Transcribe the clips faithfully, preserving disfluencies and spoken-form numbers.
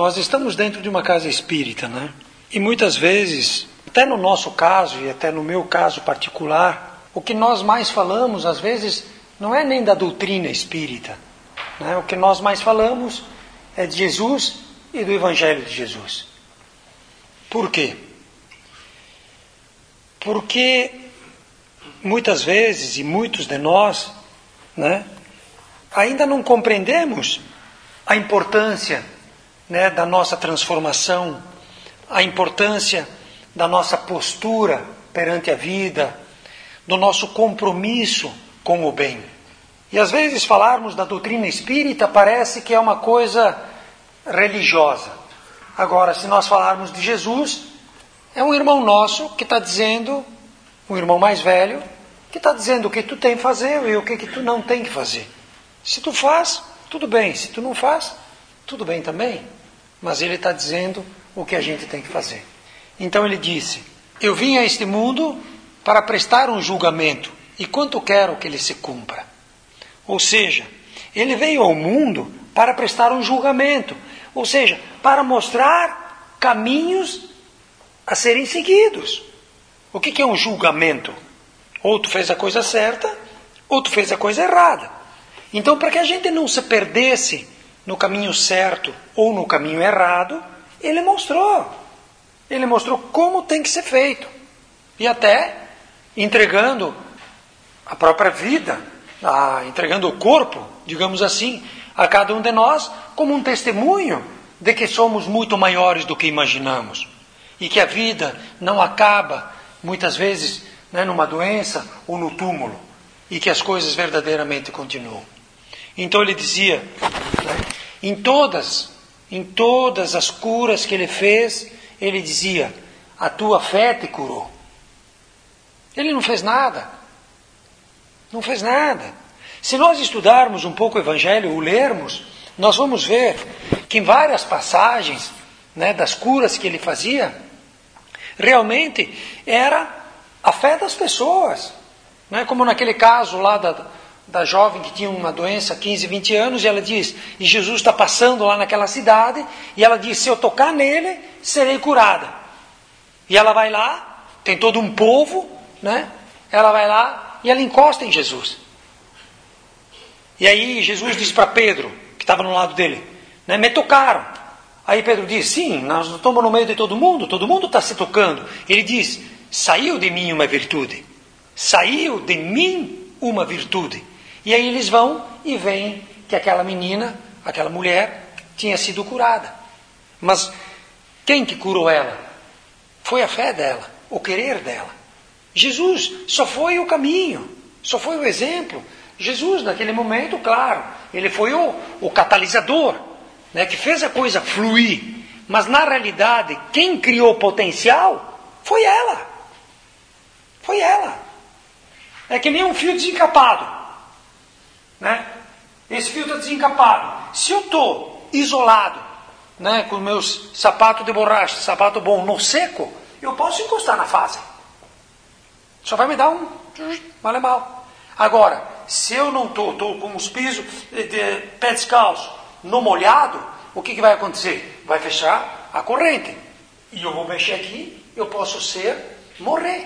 Nós estamos dentro de uma casa espírita, né? E muitas vezes, até no nosso caso e até no meu caso particular, o que nós mais falamos, às vezes, não é nem da doutrina espírita, né? O que nós mais falamos é de Jesus e do Evangelho de Jesus. Por quê? Porque muitas vezes, e muitos de nós, né, ainda não compreendemos a importância, né, da nossa transformação, a importância da nossa postura perante a vida, do nosso compromisso com o bem. E às vezes falarmos da doutrina espírita parece que é uma coisa religiosa. Agora, se nós falarmos de Jesus, é um irmão nosso que está dizendo, um irmão mais velho, que está dizendo o que tu tem que fazer e o que, que tu não tem que fazer. Se tu faz, tudo bem. Se tu não faz, tudo bem também. Mas ele está dizendo o que a gente tem que fazer. Então ele disse, eu vim a este mundo para prestar um julgamento, e quanto quero que ele se cumpra. Ou seja, ele veio ao mundo para prestar um julgamento, ou seja, para mostrar caminhos a serem seguidos. O que, que é um julgamento? Ou tu fez a coisa certa, ou tu fez a coisa errada. Então, para que a gente não se perdesse no caminho certo ou no caminho errado, ele mostrou. Ele mostrou como tem que ser feito. E até entregando a própria vida, a, entregando o corpo, digamos assim, a cada um de nós, como um testemunho de que somos muito maiores do que imaginamos. E que a vida não acaba, muitas vezes, né, numa doença ou no túmulo. E que as coisas verdadeiramente continuam. Então ele dizia, né, em todas, em todas as curas que ele fez, ele dizia, a tua fé te curou. Ele não fez nada. Não fez nada. Se nós estudarmos um pouco o Evangelho, o lermos, nós vamos ver que em várias passagens, né, das curas que ele fazia, realmente era a fé das pessoas. Não é como naquele caso lá da, da jovem que tinha uma doença há quinze, vinte anos, e ela diz, e Jesus está passando lá naquela cidade, e ela diz, se eu tocar nele, serei curada. E ela vai lá, tem todo um povo, né? Ela vai lá e ela encosta em Jesus. E aí Jesus diz para Pedro, que estava no lado dele, né, me tocaram. Aí Pedro diz, sim, nós estamos no meio de todo mundo, todo mundo está se tocando. Ele diz, saiu de mim uma virtude. Saiu de mim uma virtude. E aí eles vão e veem que aquela menina, aquela mulher, tinha sido curada. Mas quem que curou ela? Foi a fé dela, o querer dela. Jesus só foi o caminho, só foi o exemplo. Jesus, naquele momento, claro, ele foi o, o catalisador, né, que fez a coisa fluir. Mas, na realidade, quem criou o potencial foi ela. Foi ela. É que nem um fio desencapado. Né? Esse fio está desencapado. Se eu estou isolado, né, com meus sapatos de borracha, sapato bom, no seco, eu posso encostar na fase. Só vai me dar um mal é mal. Agora, se eu não estou, estou com os pisos de, de pé descalço, no molhado, o que, que vai acontecer? Vai fechar a corrente. E eu vou mexer aqui, eu posso ser, morrer.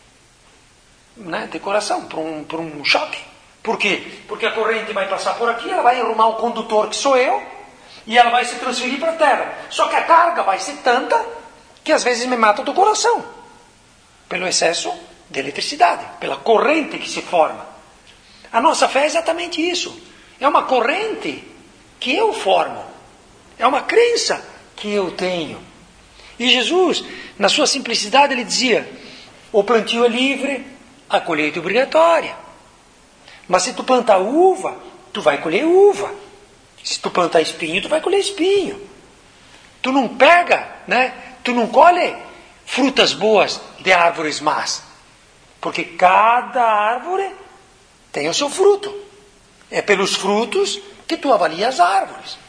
Né, de coração, por um, por um choque. Por quê? Porque a corrente vai passar por aqui, ela vai arrumar o condutor que sou eu, e ela vai se transferir para a terra. Só que a carga vai ser tanta que às vezes me mata do coração. Pelo excesso de eletricidade, pela corrente que se forma. A nossa fé é exatamente isso. É uma corrente que eu formo. É uma crença que eu tenho. E Jesus, na sua simplicidade, ele dizia, o plantio é livre, a colheita é obrigatória. Mas se tu plantar uva, tu vai colher uva. Se tu plantar espinho, tu vai colher espinho. Tu não pega, né? Tu não colhe frutas boas de árvores más. Porque cada árvore tem o seu fruto. É pelos frutos que tu avalia as árvores.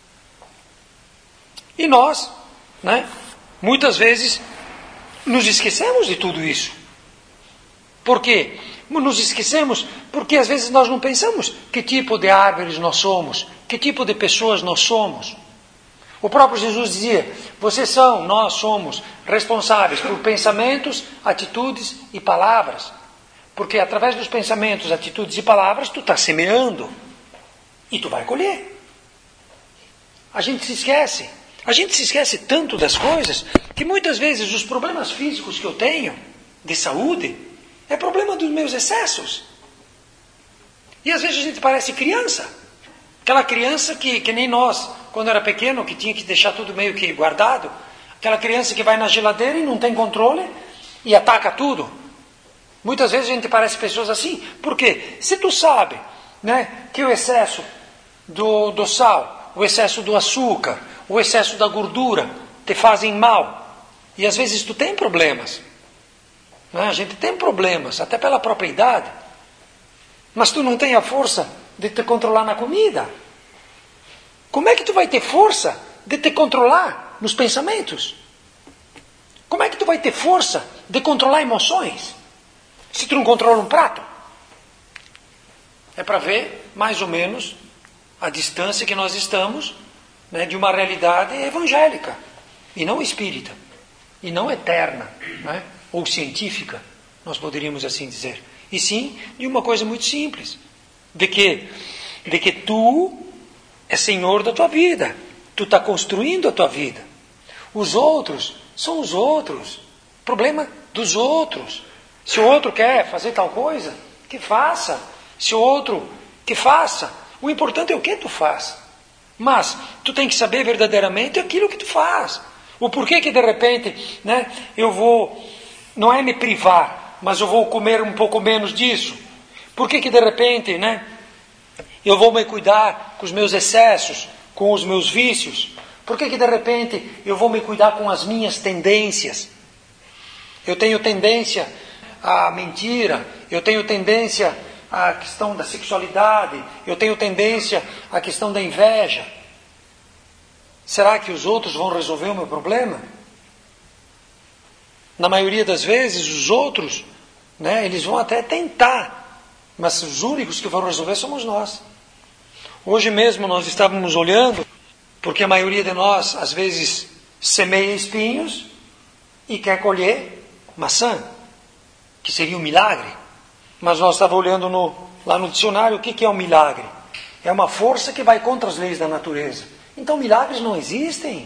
E nós, né, muitas vezes, nos esquecemos de tudo isso. Por quê? Nos esquecemos porque às vezes nós não pensamos que tipo de árvores nós somos, que tipo de pessoas nós somos. O próprio Jesus dizia, vocês são, nós somos responsáveis por pensamentos, atitudes e palavras. Porque através dos pensamentos, atitudes e palavras, tu está semeando. E tu vai colher. A gente se esquece. A gente se esquece tanto das coisas, que muitas vezes os problemas físicos que eu tenho, de saúde, é problema dos meus excessos. E às vezes a gente parece criança. Aquela criança que, que nem nós, quando era pequeno, que tinha que deixar tudo meio que guardado. Aquela criança que vai na geladeira e não tem controle e ataca tudo. Muitas vezes a gente parece pessoas assim. Por quê? Se tu sabe, né, que o excesso do, do sal, o excesso do açúcar, o excesso da gordura te fazem mal. E às vezes tu tem problemas. Né? A gente tem problemas, até pela própria idade. Mas tu não tem a força de te controlar na comida. Como é que tu vai ter força de te controlar nos pensamentos? Como é que tu vai ter força de controlar emoções? Se tu não controla um prato? É para ver, mais ou menos, a distância que nós estamos, né, de uma realidade evangélica, e não espírita, e não eterna, né, ou científica, nós poderíamos assim dizer. E sim, de uma coisa muito simples, de que, de que tu é senhor da tua vida, tu está construindo a tua vida. Os outros são os outros, problema dos outros. Se o outro quer fazer tal coisa, que faça. Se o outro, que faça. O importante é o que tu faz. Mas tu tem que saber verdadeiramente aquilo que tu faz. O porquê que de repente, né, eu vou, não é me privar, mas eu vou comer um pouco menos disso. Por que que de repente, né, eu vou me cuidar com os meus excessos, com os meus vícios? Por que que de repente eu vou me cuidar com as minhas tendências? Eu tenho tendência à mentira, eu tenho tendência à questão da sexualidade, eu tenho tendência à questão da inveja. Será que os outros vão resolver o meu problema? Na maioria das vezes, os outros, né, eles vão até tentar, mas os únicos que vão resolver somos nós. Hoje mesmo nós estávamos olhando, porque a maioria de nós, às vezes, semeia espinhos e quer colher maçã, que seria um milagre. Mas nós estávamos olhando no, lá no dicionário, o que, que é um milagre? É uma força que vai contra as leis da natureza. Então milagres não existem.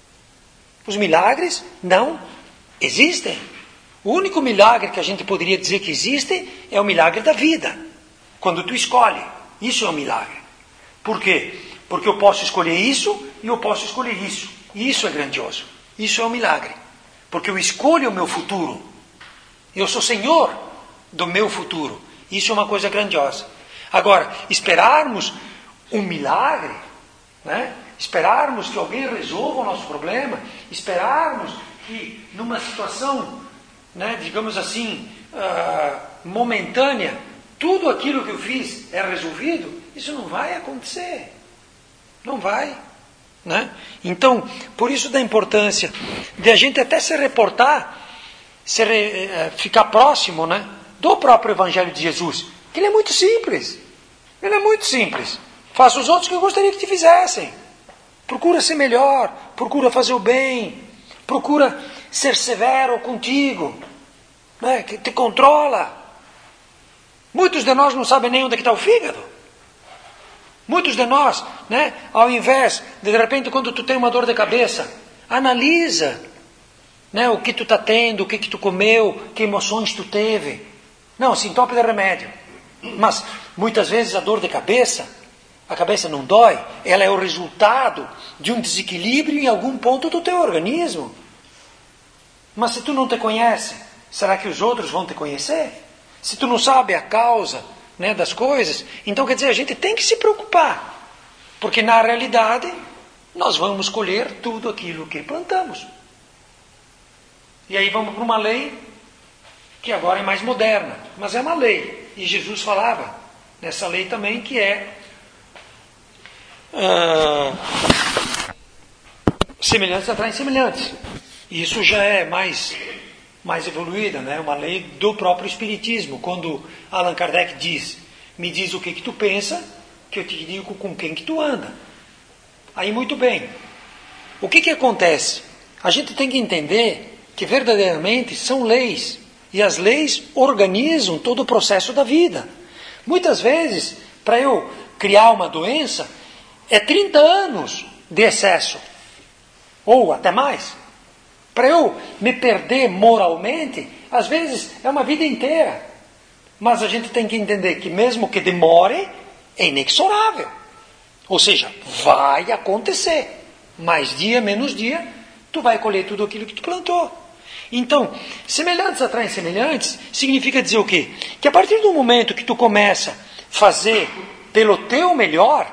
Os milagres não existem. O único milagre que a gente poderia dizer que existe é o milagre da vida. Quando tu escolhe, isso é um milagre. Por quê? Porque eu posso escolher isso e eu posso escolher isso. E isso é grandioso. Isso é um milagre. Porque eu escolho o meu futuro. Eu sou senhor do meu futuro. Isso é uma coisa grandiosa. Agora, esperarmos um milagre, né? Esperarmos que alguém resolva o nosso problema, esperarmos que numa situação, né, digamos assim, uh, momentânea, tudo aquilo que eu fiz é resolvido, isso não vai acontecer. Não vai. Né? Então, por isso da importância de a gente até se reportar, se re, ficar próximo, né, do próprio Evangelho de Jesus. Que ele é muito simples. Ele é muito simples. Faça os outros que eu gostaria que te fizessem. Procura ser melhor, procura fazer o bem, procura ser severo contigo, né, que te controla. Muitos de nós não sabem nem onde é que está o fígado. Muitos de nós, né, ao invés de, de repente, quando tu tem uma dor de cabeça, analisa, né, o que tu está tendo, o que, que tu comeu, que emoções tu teve. Não, se entope de remédio. Mas, muitas vezes, a dor de cabeça, a cabeça não dói, ela é o resultado de um desequilíbrio em algum ponto do teu organismo. Mas se tu não te conhece, será que os outros vão te conhecer? Se tu não sabe a causa, né, das coisas, então quer dizer, a gente tem que se preocupar. Porque na realidade, nós vamos colher tudo aquilo que plantamos. E aí vamos para uma lei que agora é mais moderna, mas é uma lei. E Jesus falava nessa lei também que é Uh, semelhantes atraem semelhantes. Isso já é mais, mais evoluída, né? Uma lei do próprio Espiritismo. Quando Allan Kardec diz, me diz o que, que tu pensa, que eu te digo com quem que tu anda. Aí muito bem, o que que acontece? A gente tem que entender que verdadeiramente são leis. E as leis organizam todo o processo da vida. Muitas vezes, para eu criar uma doença, é trinta anos de excesso. Ou até mais. Para eu me perder moralmente, às vezes é uma vida inteira. Mas a gente tem que entender que mesmo que demore, é inexorável. Ou seja, vai acontecer. Mais dia, menos dia, tu vai colher tudo aquilo que tu plantou. Então, semelhantes atraem semelhantes, significa dizer o quê? Que a partir do momento que tu começa a fazer pelo teu melhor,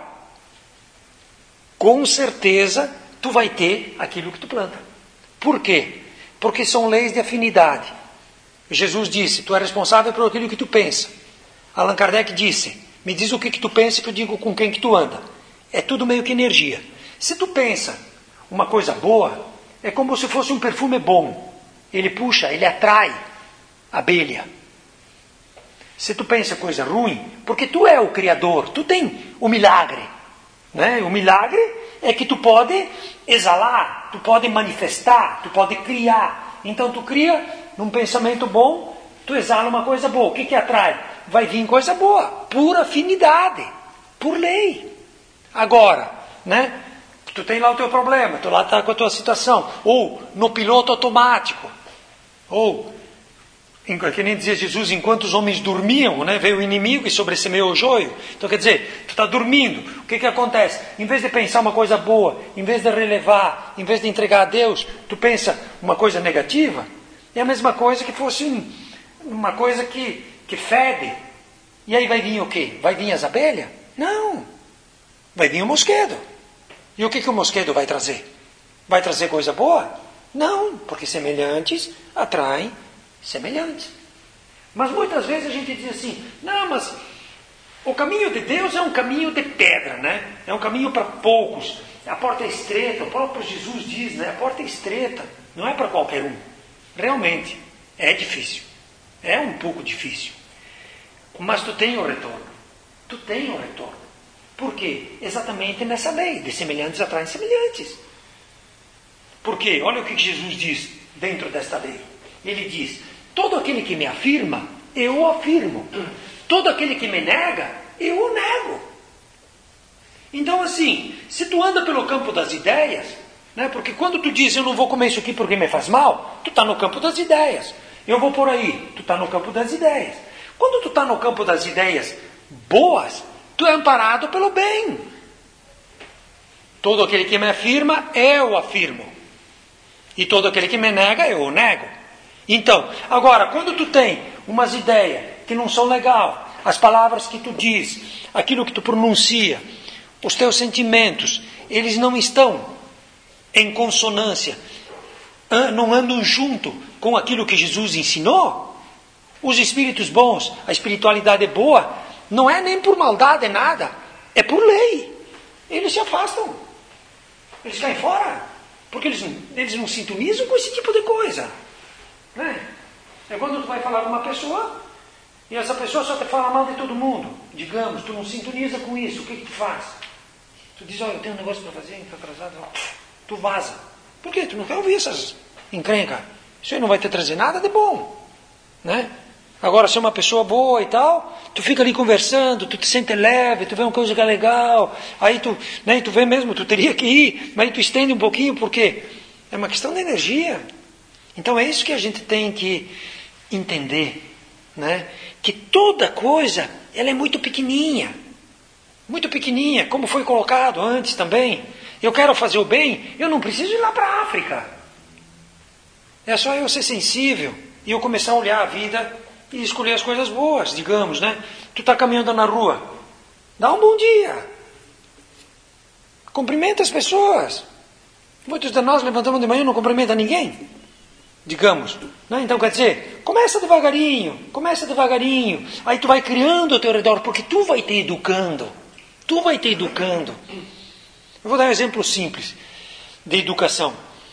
com certeza tu vai ter aquilo que tu planta. Por quê? Porque são leis de afinidade. Jesus disse, tu é responsável por aquilo que tu pensa. Allan Kardec disse, me diz o que, que tu pensa que eu digo com quem que tu anda. É tudo meio que energia. Se tu pensa uma coisa boa, é como se fosse um perfume bom. Ele puxa, ele atrai a abelha. Se tu pensa coisa ruim, porque tu é o Criador, tu tem o milagre. Né? O milagre é que tu pode exalar, tu pode manifestar, tu pode criar. Então tu cria num pensamento bom, tu exala uma coisa boa. O que que atrai? Vai vir coisa boa, por afinidade, por lei. Agora, né? Tu tem lá o teu problema, tu lá está com a tua situação. Ou no piloto automático. Ou, que nem dizia Jesus, enquanto os homens dormiam, né, veio o inimigo e sobressemeou o joio. Então quer dizer, tu está dormindo, o que que acontece? Em vez de pensar uma coisa boa, em vez de relevar, em vez de entregar a Deus, tu pensa uma coisa negativa, é a mesma coisa que fosse um, uma coisa que, que fede. E aí vai vir o quê? Vai vir as abelhas? Não, vai vir o mosquito. E o que que o mosquito vai trazer? Vai trazer coisa boa? Não, porque semelhantes atraem semelhantes. Mas muitas vezes a gente diz assim, não, mas o caminho de Deus é um caminho de pedra, né? É um caminho para poucos. A porta é estreita, o próprio Jesus diz, né? A porta é estreita, não é para qualquer um. Realmente, é difícil. É um pouco difícil. Mas tu tem o retorno. Tu tem o retorno. Por quê? Exatamente nessa lei, de semelhantes atraem semelhantes. Por quê? Olha o que Jesus diz dentro desta lei. Ele diz, todo aquele que me afirma, eu o afirmo. Todo aquele que me nega, eu o nego. Então assim, se tu anda pelo campo das ideias, né, porque quando tu diz, eu não vou comer isso aqui porque me faz mal, tu está no campo das ideias. Eu vou por aí, tu está no campo das ideias. Quando tu está no campo das ideias boas, tu é amparado pelo bem. Todo aquele que me afirma, eu o afirmo. E todo aquele que me nega, eu o nego. Então, agora, quando tu tem umas ideias que não são legais, as palavras que tu diz, aquilo que tu pronuncia, os teus sentimentos, eles não estão em consonância, não andam junto com aquilo que Jesus ensinou, os espíritos bons, a espiritualidade boa, não é nem por maldade, nada, é por lei. Eles se afastam, eles caem fora. Porque eles, eles não sintonizam com esse tipo de coisa. Né? É quando tu vai falar com uma pessoa e essa pessoa só te fala mal de todo mundo. Digamos, tu não sintoniza com isso. O que, que tu faz? Tu diz, olha, eu tenho um negócio para fazer, estou atrasado. Tu vaza. Por quê? Tu não quer ouvir essas encrencas. Isso aí não vai te trazer nada de bom. Né? Agora, se é uma pessoa boa e tal, tu fica ali conversando, tu te sente leve, tu vê uma coisa que é legal, aí tu, né, tu vê mesmo, tu teria que ir, mas aí tu estende um pouquinho, porque é uma questão de energia. Então é isso que a gente tem que entender, né? Que toda coisa, ela é muito pequenininha, muito pequenininha, como foi colocado antes também. Eu quero fazer o bem, eu não preciso ir lá para a África. É só eu ser sensível e eu começar a olhar a vida e escolher as coisas boas, digamos, né? Tu está caminhando na rua, dá um bom dia, cumprimenta as pessoas. Muitos de nós levantamos de manhã e não cumprimenta ninguém, digamos, né? Então quer dizer, começa devagarinho, começa devagarinho, aí tu vai criando ao teu redor, porque tu vai te educando, tu vai te educando. Eu vou dar um exemplo simples de educação.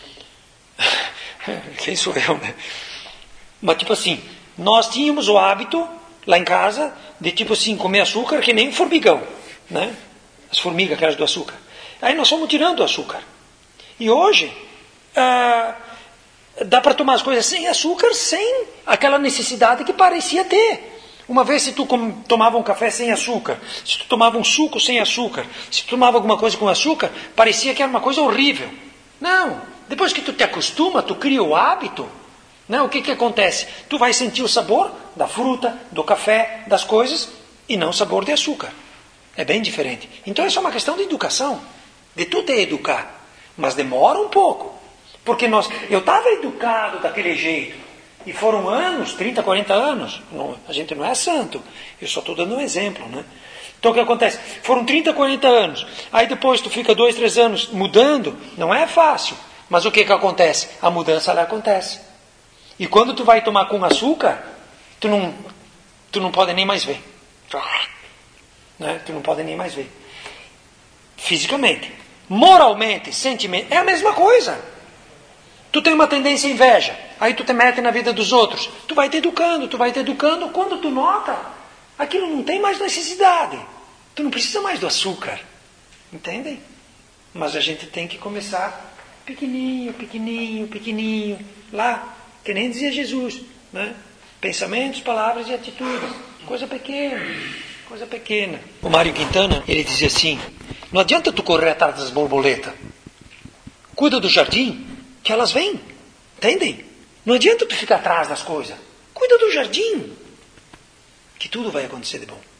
Quem sou eu, né? Mas tipo assim, nós tínhamos o hábito, lá em casa, de tipo assim, comer açúcar que nem um formigão, né? As formigas, aquelas do açúcar. Aí nós fomos tirando o açúcar. E hoje, ah, dá para tomar as coisas sem açúcar, sem aquela necessidade que parecia ter. Uma vez, se tu tomava um café sem açúcar, se tu tomava um suco sem açúcar, se tu tomava alguma coisa com açúcar, parecia que era uma coisa horrível. Não, depois que tu te acostuma, tu cria o hábito, né? O que que acontece? Tu vai sentir o sabor da fruta, do café, das coisas, e não o sabor de açúcar. É bem diferente. Então isso é uma questão de educação, de tu te educar. Mas demora um pouco. Porque nós, eu estava educado daquele jeito. E foram anos, trinta, quarenta anos. Não, a gente não é santo. Eu só estou dando um exemplo, né? Então o que acontece? Foram trinta, quarenta anos. Aí depois tu fica dois, três anos mudando. Não é fácil. Mas o que que acontece? A mudança ela acontece. E quando tu vai tomar com açúcar, tu não, tu não pode nem mais ver. Né? Tu não pode nem mais ver. Fisicamente. Moralmente, sentimentalmente, é a mesma coisa. Tu tem uma tendência à inveja, aí tu te mete na vida dos outros. Tu vai te educando, tu vai te educando. Quando tu nota, aquilo não tem mais necessidade. Tu não precisa mais do açúcar. Entendem? Mas a gente tem que começar pequenininho, pequenininho, pequenininho. Lá, que nem dizia Jesus. Né? Pensamentos, palavras e atitudes. Coisa pequena, coisa pequena. O Mário Quintana, ele dizia assim, não adianta tu correr atrás das borboletas. Cuida do jardim, que elas vêm. Entendem? Não adianta tu ficar atrás das coisas. Cuida do jardim, que tudo vai acontecer de bom.